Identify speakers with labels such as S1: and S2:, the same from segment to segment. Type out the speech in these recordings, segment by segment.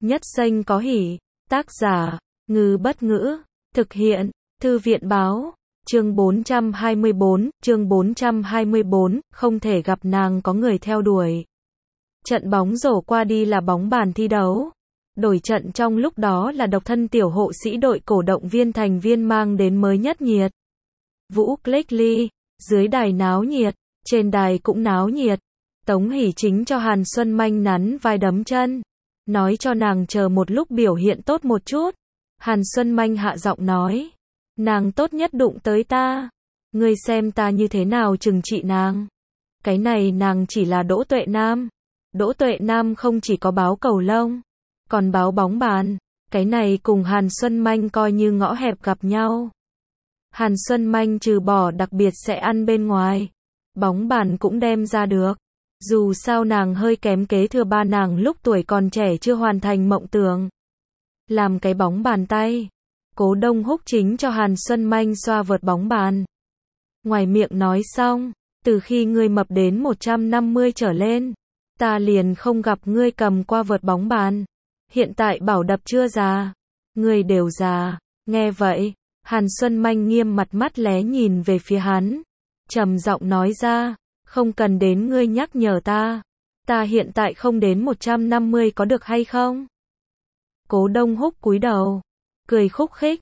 S1: Nhất Xanh có hỉ. Tác giả, Ngư Bất Ngữ. Thực hiện, Thư viện Báo. Chương 424, không thể gặp nàng có người theo đuổi. Trận bóng rổ qua đi là bóng bàn thi đấu. Đổi trận trong lúc đó là độc thân tiểu hộ sĩ đội cổ động viên thành viên mang đến mới nhất nhiệt. Vũ Blakely, dưới đài náo nhiệt, trên đài cũng náo nhiệt. Tống Hỷ chính cho Hàn Xuân Manh nắn vai đấm chân, nói cho nàng chờ một lúc biểu hiện tốt một chút. Hàn Xuân Manh hạ giọng nói, nàng tốt nhất đụng tới ta, ngươi xem ta như thế nào trừng trị nàng. Cái này nàng chỉ là Đỗ Tuệ Nam. Đỗ Tuệ Nam không chỉ có báo cầu lông, còn báo bóng bàn. Cái này cùng Hàn Xuân Manh coi như ngõ hẹp gặp nhau. Hàn Xuân Manh trừ bỏ đặc biệt sẽ ăn bên ngoài, bóng bàn cũng đem ra được. Dù sao nàng hơi kém kế thừa ba nàng lúc tuổi còn trẻ chưa hoàn thành mộng tưởng. Làm cái bóng bàn tay. Cố Đông Húc chính cho Hàn Xuân Manh xoa vợt bóng bàn. Ngoài miệng nói xong, từ khi ngươi mập đến 150 trở lên, ta liền không gặp ngươi cầm qua vợt bóng bàn. Hiện tại bảo đập chưa già, ngươi đều già. Nghe vậy, Hàn Xuân Manh nghiêm mặt mắt lé nhìn về phía hắn, trầm giọng nói ra, không cần đến ngươi nhắc nhở ta. Ta hiện tại không đến 150 có được hay không? Cố Đông Húc cúi đầu, cười khúc khích,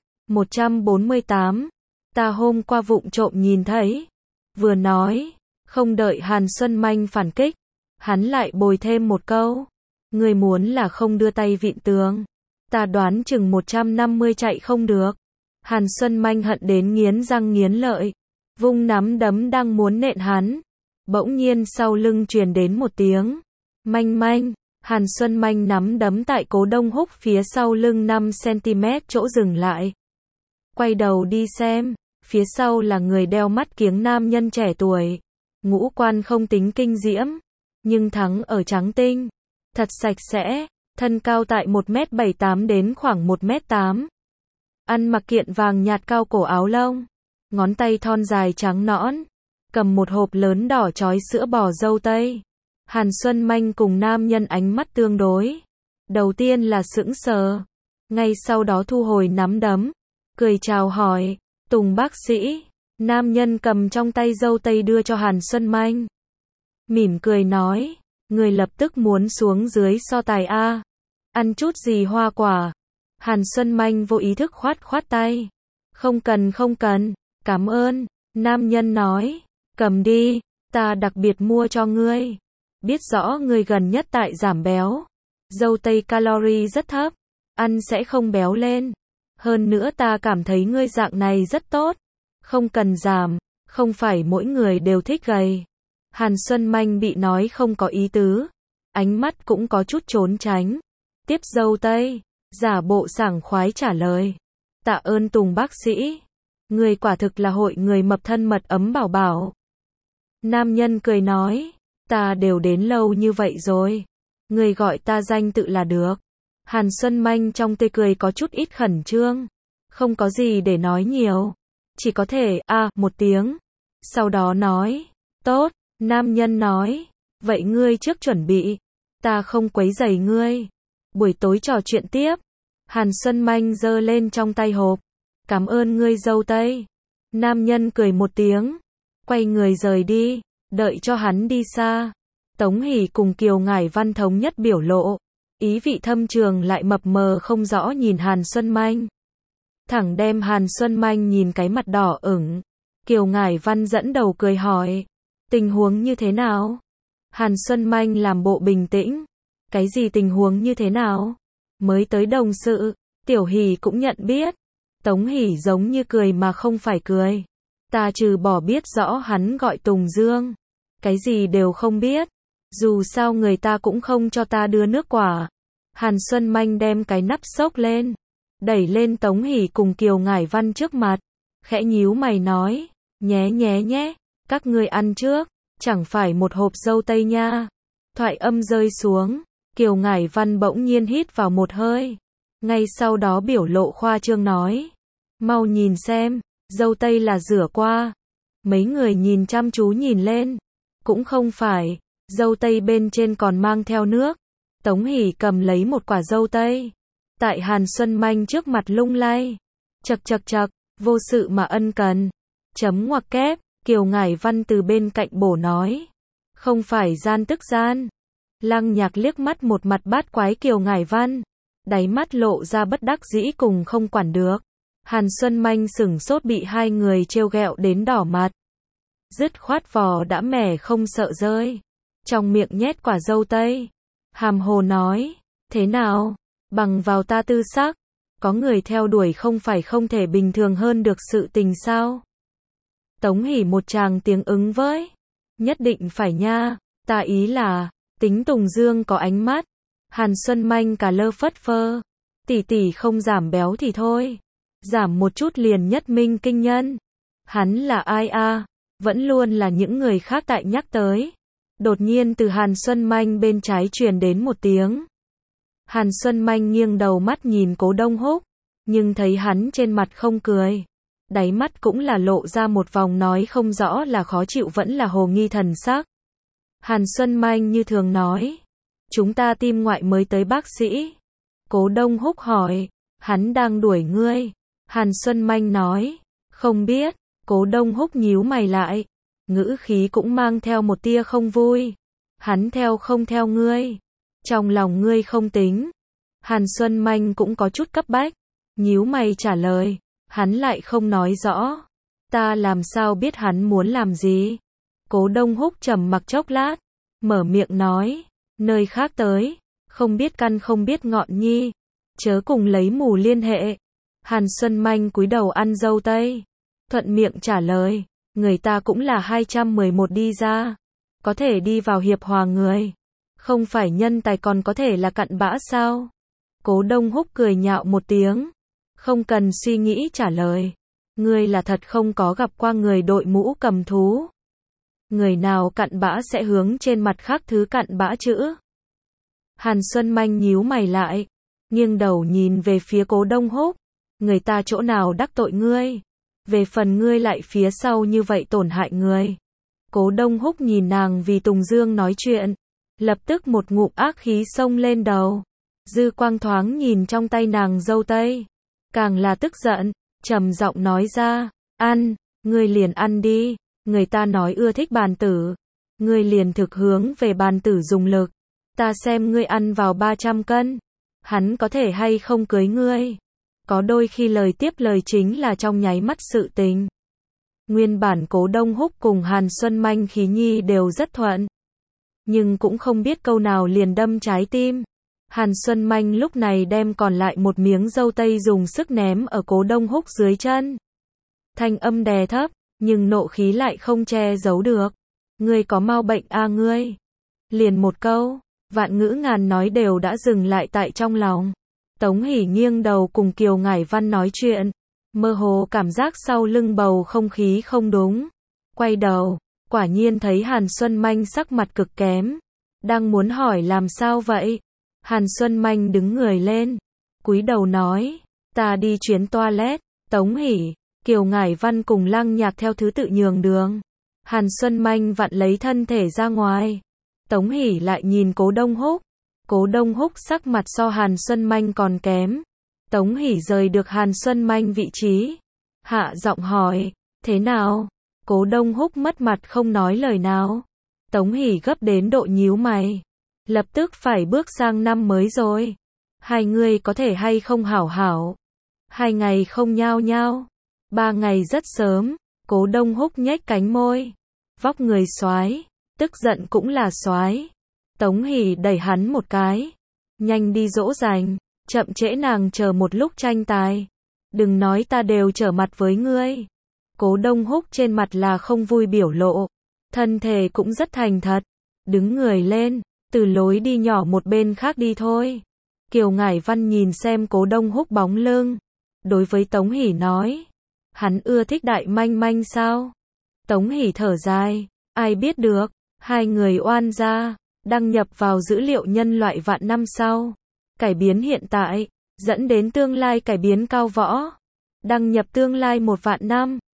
S1: 148. Ta hôm qua vụng trộm nhìn thấy. Vừa nói, không đợi Hàn Xuân Manh phản kích, hắn lại bồi thêm một câu. Ngươi muốn là không đưa tay vịn tường, ta đoán chừng 150 chạy không được. Hàn Xuân Manh hận đến nghiến răng nghiến lợi, vung nắm đấm đang muốn nện hắn. Bỗng nhiên sau lưng truyền đến một tiếng manh manh. Hàn Xuân Manh nắm đấm tại Cố Đông Húc phía sau lưng 5 cm chỗ dừng lại. Quay đầu đi xem, phía sau là người đeo mắt kiếng nam nhân trẻ tuổi. Ngũ quan không tính kinh diễm, nhưng thắng ở trắng tinh, thật sạch sẽ, thân cao tại 1m78 đến khoảng 1m8. Ăn mặc kiện vàng nhạt cao cổ áo lông, ngón tay thon dài trắng nõn, cầm một hộp lớn đỏ chói sữa bò dâu tây. Hàn Xuân Manh cùng nam nhân ánh mắt tương đối. Đầu tiên là sững sờ, ngay sau đó thu hồi nắm đấm, cười chào hỏi, Tùng bác sĩ. Nam nhân cầm trong tay dâu tây đưa cho Hàn Xuân Manh, mỉm cười nói, người lập tức muốn xuống dưới so tài a, ăn chút gì hoa quả. Hàn Xuân Manh vô ý thức khoát khoát tay, không cần, cảm ơn. Nam nhân nói, cầm đi, ta đặc biệt mua cho ngươi. Biết rõ ngươi gần nhất tại giảm béo, dâu tây calorie rất thấp, ăn sẽ không béo lên. Hơn nữa ta cảm thấy ngươi dạng này rất tốt, không cần giảm, không phải mỗi người đều thích gầy. Hàn Xuân Manh bị nói không có ý tứ, ánh mắt cũng có chút trốn tránh. Tiếp dâu tây, giả bộ sảng khoái trả lời, tạ ơn Tùng bác sĩ, người quả thực là hội người mập thân mật ấm bảo bảo. Nam nhân cười nói, ta đều đến lâu như vậy rồi, người gọi ta danh tự là được. Hàn Xuân Manh trong tươi cười có chút ít khẩn trương, không có gì để nói nhiều, chỉ có thể một tiếng. Sau đó nói, tốt. Nam nhân nói, vậy ngươi trước chuẩn bị, ta không quấy rầy ngươi, buổi tối trò chuyện tiếp. Hàn Xuân Manh giơ lên trong tay hộp, cảm ơn ngươi dâu tây. Nam nhân cười một tiếng, quay người rời đi. Đợi cho hắn đi xa, Tống Hỷ cùng Kiều Ngải Văn thống nhất biểu lộ, ý vị thâm trường lại mập mờ không rõ nhìn Hàn Xuân Manh. Thẳng đem Hàn Xuân Manh nhìn cái mặt đỏ ửng. Kiều Ngải Văn dẫn đầu cười hỏi, tình huống như thế nào? Hàn Xuân Manh làm bộ bình tĩnh, cái gì tình huống như thế nào? Mới tới đồng sự, Tiểu Hỷ cũng nhận biết. Tống Hỷ giống như cười mà không phải cười. Ta trừ bỏ biết rõ hắn gọi Tùng Dương, cái gì đều không biết. Dù sao người ta cũng không cho ta đưa nước quả. Hàn Xuân Manh đem cái nắp xốc lên, đẩy lên Tống Hỷ cùng Kiều Ngải Văn trước mặt, khẽ nhíu mày nói, nhé, các ngươi ăn trước, chẳng phải một hộp dâu tây nha. Thoại âm rơi xuống, Kiều Ngải Văn bỗng nhiên hít vào một hơi, ngay sau đó biểu lộ khoa trương nói, mau nhìn xem, dâu tây là rửa qua. Mấy người nhìn chăm chú nhìn lên, cũng không phải, dâu tây bên trên còn mang theo nước. Tống Hỷ cầm lấy một quả dâu tây, tại Hàn Xuân Manh trước mặt lung lay. Chậc chậc chậc, vô sự mà ân cần. Chấm ngoặc kép, Kiều Ngải Văn từ bên cạnh bổ nói. Không phải gian tức gian. Lăng Nhạc liếc mắt một mặt bát quái Kiều Ngải Văn, đáy mắt lộ ra bất đắc dĩ cùng không quản được. Hàn Xuân Manh sửng sốt bị hai người trêu ghẹo đến đỏ mặt. Dứt khoát vò đã mẻ không sợ rơi. Trong miệng nhét quả dâu tây. Hàm hồ nói, thế nào, bằng vào ta tư sắc, có người theo đuổi không phải không thể bình thường hơn được sự tình sao? Tống Hỷ một tràng tiếng ứng với. Nhất định phải nha, ta ý là, tính Tùng Dương có ánh mắt. Hàn Xuân Manh cả lơ phất phơ. Tỷ tỷ không giảm béo thì thôi. Giảm một chút liền nhất minh kinh nhân. Hắn là ai a? Vẫn luôn là những người khác tại nhắc tới. Đột nhiên từ Hàn Xuân Manh bên trái truyền đến một tiếng. Hàn Xuân Manh nghiêng đầu mắt nhìn Cố Đông Húc, nhưng thấy hắn trên mặt không cười. Đáy mắt cũng là lộ ra một vòng nói không rõ là khó chịu vẫn là hồ nghi thần sắc. Hàn Xuân Manh như thường nói. Chúng ta tim ngoại mới tới bác sĩ. Cố Đông Húc hỏi. Hắn đang đuổi ngươi. Hàn Xuân Manh nói. Không biết. Cố Đông Húc nhíu mày lại. Ngữ khí cũng mang theo một tia không vui. Hắn theo không theo ngươi. Trong lòng ngươi không tính. Hàn Xuân Manh cũng có chút cấp bách. Nhíu mày trả lời. Hắn lại không nói rõ. Ta làm sao biết hắn muốn làm gì? Cố Đông Húc trầm mặc chốc lát. Mở miệng nói. Nơi khác tới. Không biết căn không biết ngọn nhi. Chớ cùng lấy mù liên hệ. Hàn Xuân Manh cúi đầu ăn dâu tây. Thuận miệng trả lời. Người ta cũng là 211 đi ra. Có thể đi vào hiệp hòa người. Không phải nhân tài còn có thể là cặn bã sao? Cố Đông Húc cười nhạo một tiếng. Không cần suy nghĩ trả lời. Ngươi là thật không có gặp qua người đội mũ cầm thú. Người nào cặn bã sẽ hướng trên mặt khác thứ cặn bã chữ. Hàn Xuân Manh nhíu mày lại. Nghiêng đầu nhìn về phía Cố Đông Húc. Người ta chỗ nào đắc tội ngươi? Về phần ngươi lại phía sau như vậy tổn hại người. Cố Đông Húc nhìn nàng vì Tùng Dương nói chuyện. Lập tức một ngụm ác khí xông lên đầu. Dư quang thoáng nhìn trong tay nàng dâu tây. Càng là tức giận, trầm giọng nói ra. Ăn, ngươi liền ăn đi. Người ta nói ưa thích bàn tử. Ngươi liền thực hướng về bàn tử dùng lực. Ta xem ngươi ăn vào 300 cân. Hắn có thể hay không cưới ngươi. Có đôi khi lời tiếp lời chính là trong nháy mắt sự tình. Nguyên bản Cố Đông Húc cùng Hàn Xuân Manh khí nhi đều rất thuận. Nhưng cũng không biết câu nào liền đâm trái tim. Hàn Xuân Manh lúc này đem còn lại một miếng dâu tây dùng sức ném ở Cố Đông Húc dưới chân. Thanh âm đè thấp, nhưng nộ khí lại không che giấu được. Ngươi có mau bệnh a ngươi. Liền một câu, vạn ngữ ngàn nói đều đã dừng lại tại trong lòng. Tống Hỷ nghiêng đầu cùng Kiều Ngải Văn nói chuyện. Mơ hồ cảm giác sau lưng bầu không khí không đúng. Quay đầu, quả nhiên thấy Hàn Xuân Manh sắc mặt cực kém. Đang muốn hỏi làm sao vậy? Hàn Xuân Manh đứng người lên. Cúi đầu nói. Ta đi chuyến toilet. Tống Hỷ, Kiều Ngải Văn cùng Lăng Nhạc theo thứ tự nhường đường. Hàn Xuân Manh vặn lấy thân thể ra ngoài. Tống Hỷ lại nhìn Cố Đông Húc. Cố Đông Húc sắc mặt so Hàn Xuân Manh còn kém. Tống Hỷ rời được Hàn Xuân Manh vị trí. Hạ giọng hỏi. Thế nào? Cố Đông Húc mất mặt không nói lời nào. Tống Hỷ gấp đến độ nhíu mày. Lập tức phải bước sang năm mới rồi. Hai người có thể hay không hảo hảo. 2 ngày không nhao nhao. 3 ngày rất sớm. Cố Đông Húc nhếch cánh môi. Vóc người soái, tức giận cũng là soái. Tống Hỷ đẩy hắn một cái. Nhanh đi dỗ dành. Chậm trễ nàng chờ một lúc tranh tài. Đừng nói ta đều trở mặt với ngươi. Cố Đông Húc trên mặt là không vui biểu lộ. Thân thể cũng rất thành thật. Đứng người lên. Từ lối đi nhỏ một bên khác đi thôi. Kiều Ngải Văn nhìn xem Cố Đông Húc bóng lưng. Đối với Tống Hỷ nói. Hắn ưa thích Đại Manh Manh sao? Tống Hỷ thở dài. Ai biết được. Hai người oan gia. Đăng nhập vào dữ liệu nhân loại vạn năm sau. Cải biến hiện tại. Dẫn đến tương lai cải biến cao võ. Đăng nhập tương lai 1 vạn năm.